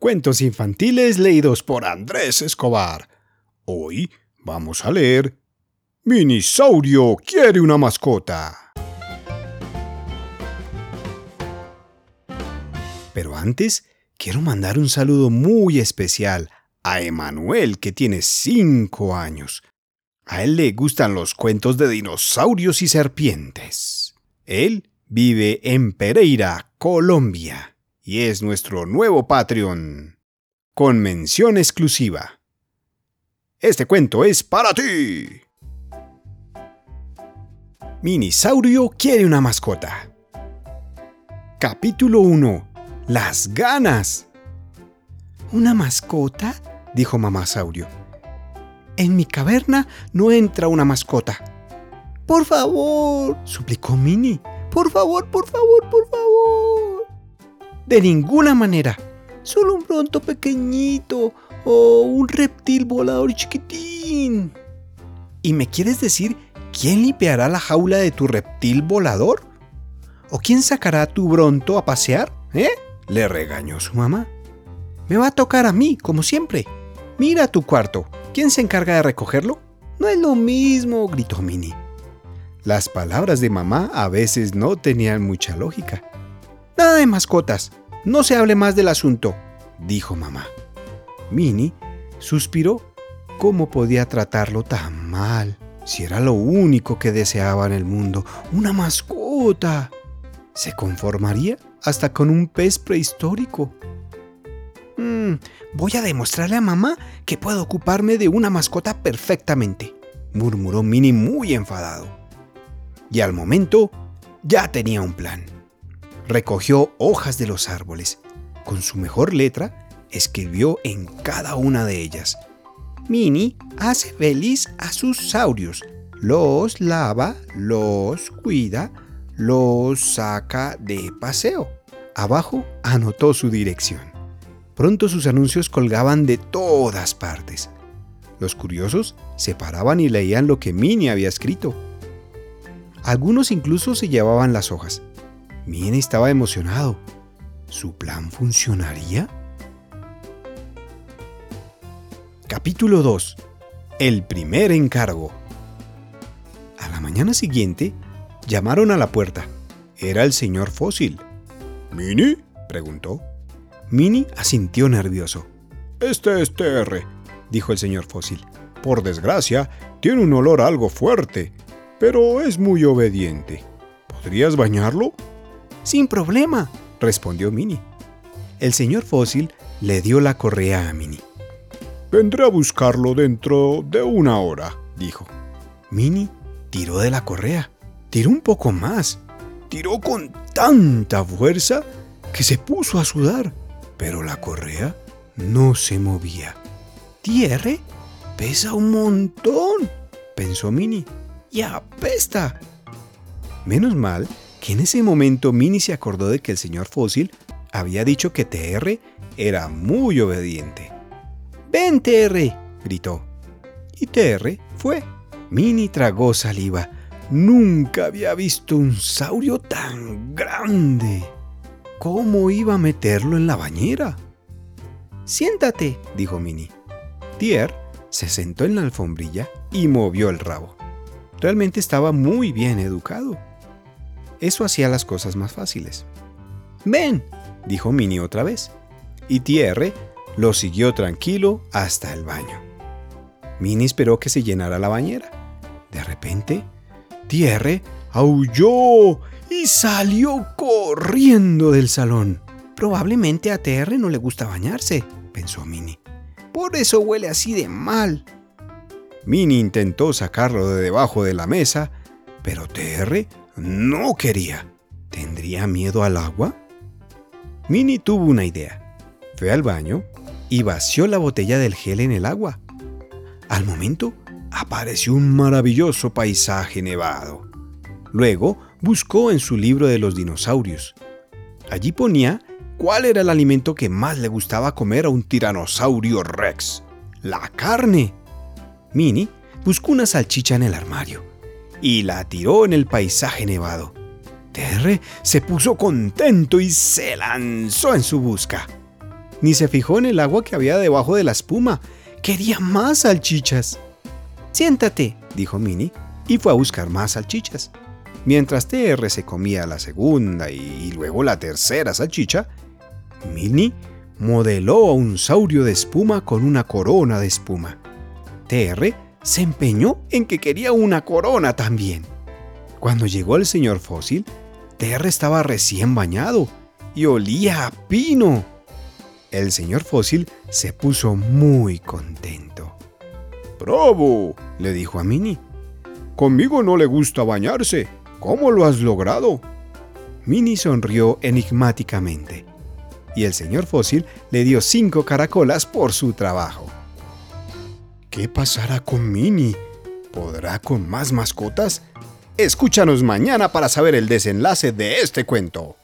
Cuentos infantiles leídos por Andrés Escobar. Hoy vamos a leer Minisaurio quiere una mascota. Pero antes, quiero mandar un saludo muy especial a Emanuel, que tiene 5 años. A él le gustan los cuentos de dinosaurios y serpientes. Él vive en Pereira, Colombia, y es nuestro nuevo Patreon, con mención exclusiva. Este cuento es para ti. Minisaurio quiere una mascota. Capítulo 1. Las ganas. ¿Una mascota?, dijo Mamá Saurio. En mi caverna no entra una mascota. Por favor, suplicó Mini. Por favor, por favor, por favor. De ninguna manera. Solo un bronto pequeñito o un reptil volador chiquitín. ¿Y me quieres decir quién limpiará la jaula de tu reptil volador? ¿O quién sacará tu bronto a pasear? Le regañó su mamá. Me va a tocar a mí, como siempre. Mira tu cuarto. ¿Quién se encarga de recogerlo? No es lo mismo, gritó Mini. Las palabras de mamá a veces no tenían mucha lógica. Nada de mascotas. No se hable más del asunto, dijo mamá. Mini suspiró. ¿Cómo podía tratarlo tan mal? Si era lo único que deseaba en el mundo, una mascota. ¿Se conformaría hasta con un pez prehistórico? Voy a demostrarle a mamá que puedo ocuparme de una mascota perfectamente, murmuró Mini muy enfadado. Y al momento ya tenía un plan. Recogió hojas de los árboles. Con su mejor letra escribió en cada una de ellas: Mini hace feliz a sus saurios. Los lava, los cuida, los saca de paseo. Abajo anotó su dirección. Pronto sus anuncios colgaban de todas partes. Los curiosos se paraban y leían lo que Mini había escrito. Algunos incluso se llevaban las hojas. Mini estaba emocionado. ¿Su plan funcionaría? Capítulo 2. El primer encargo. A la mañana siguiente, llamaron a la puerta. Era el señor Fósil. ¿Mini?, preguntó. Mini asintió nervioso. Este es TR, dijo el señor Fósil. Por desgracia, tiene un olor algo fuerte, pero es muy obediente. ¿Podrías bañarlo? Sin problema, respondió Mini. El señor Fósil le dio la correa a Mini. Vendré a buscarlo dentro de 1 hora, dijo. Mini tiró de la correa. Tiró un poco más. Tiró con tanta fuerza que se puso a sudar. Pero la correa no se movía. «¿TR? Pesa un montón», pensó Mini. «Y apesta». Menos mal que en ese momento Mini se acordó de que el señor Fósil había dicho que TR era muy obediente. «¡Ven, TR!», gritó. Y TR fue. Mini tragó saliva. Nunca había visto un saurio tan grande. ¿Cómo iba a meterlo en la bañera? «Siéntate», dijo Mini. TR se sentó en la alfombrilla y movió el rabo. Realmente estaba muy bien educado. Eso hacía las cosas más fáciles. «Ven», dijo Mini otra vez. Y TR lo siguió tranquilo hasta el baño. Mini esperó que se llenara la bañera. De repente, TR aulló y salió corriendo del salón. Probablemente a TR no le gusta bañarse, pensó Mini. Por eso huele así de mal. Mini intentó sacarlo de debajo de la mesa, pero TR no quería. ¿Tendría miedo al agua? Mini tuvo una idea. Fue al baño y vació la botella del gel en el agua. Al momento, apareció un maravilloso paisaje nevado. Luego, buscó en su libro de los dinosaurios. Allí ponía cuál era el alimento que más le gustaba comer a un tiranosaurio rex: la carne. Mini buscó una salchicha en el armario y la tiró en el paisaje nevado. TR se puso contento y se lanzó en su busca. ni se fijó en el agua que había debajo de la espuma. Quería más salchichas. «Siéntate», dijo Minnie, y fue a buscar más salchichas. Mientras TR se comía la segunda y luego la tercera salchicha, Minnie modeló a un saurio de espuma con una corona de espuma. TR se empeñó en que quería una corona también. Cuando llegó el señor Fósil, TR estaba recién bañado y olía a pino. El señor Fósil se puso muy contento. «¡Bravo!», le dijo a Minnie. «Conmigo no le gusta bañarse. ¿Cómo lo has logrado?». Minnie sonrió enigmáticamente y el señor Fósil le dio 5 caracolas por su trabajo. ¿Qué pasará con Minnie? ¿Podrá con más mascotas? Escúchanos mañana para saber el desenlace de este cuento.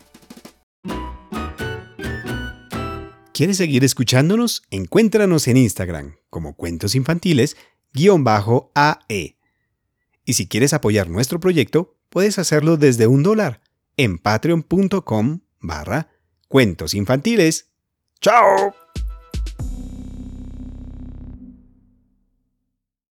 ¿Quieres seguir escuchándonos? Encuéntranos en Instagram como Cuentos Infantiles_AE. Y si quieres apoyar nuestro proyecto, puedes hacerlo desde $1 en patreon.com/cuentosinfantiles. ¡Chao!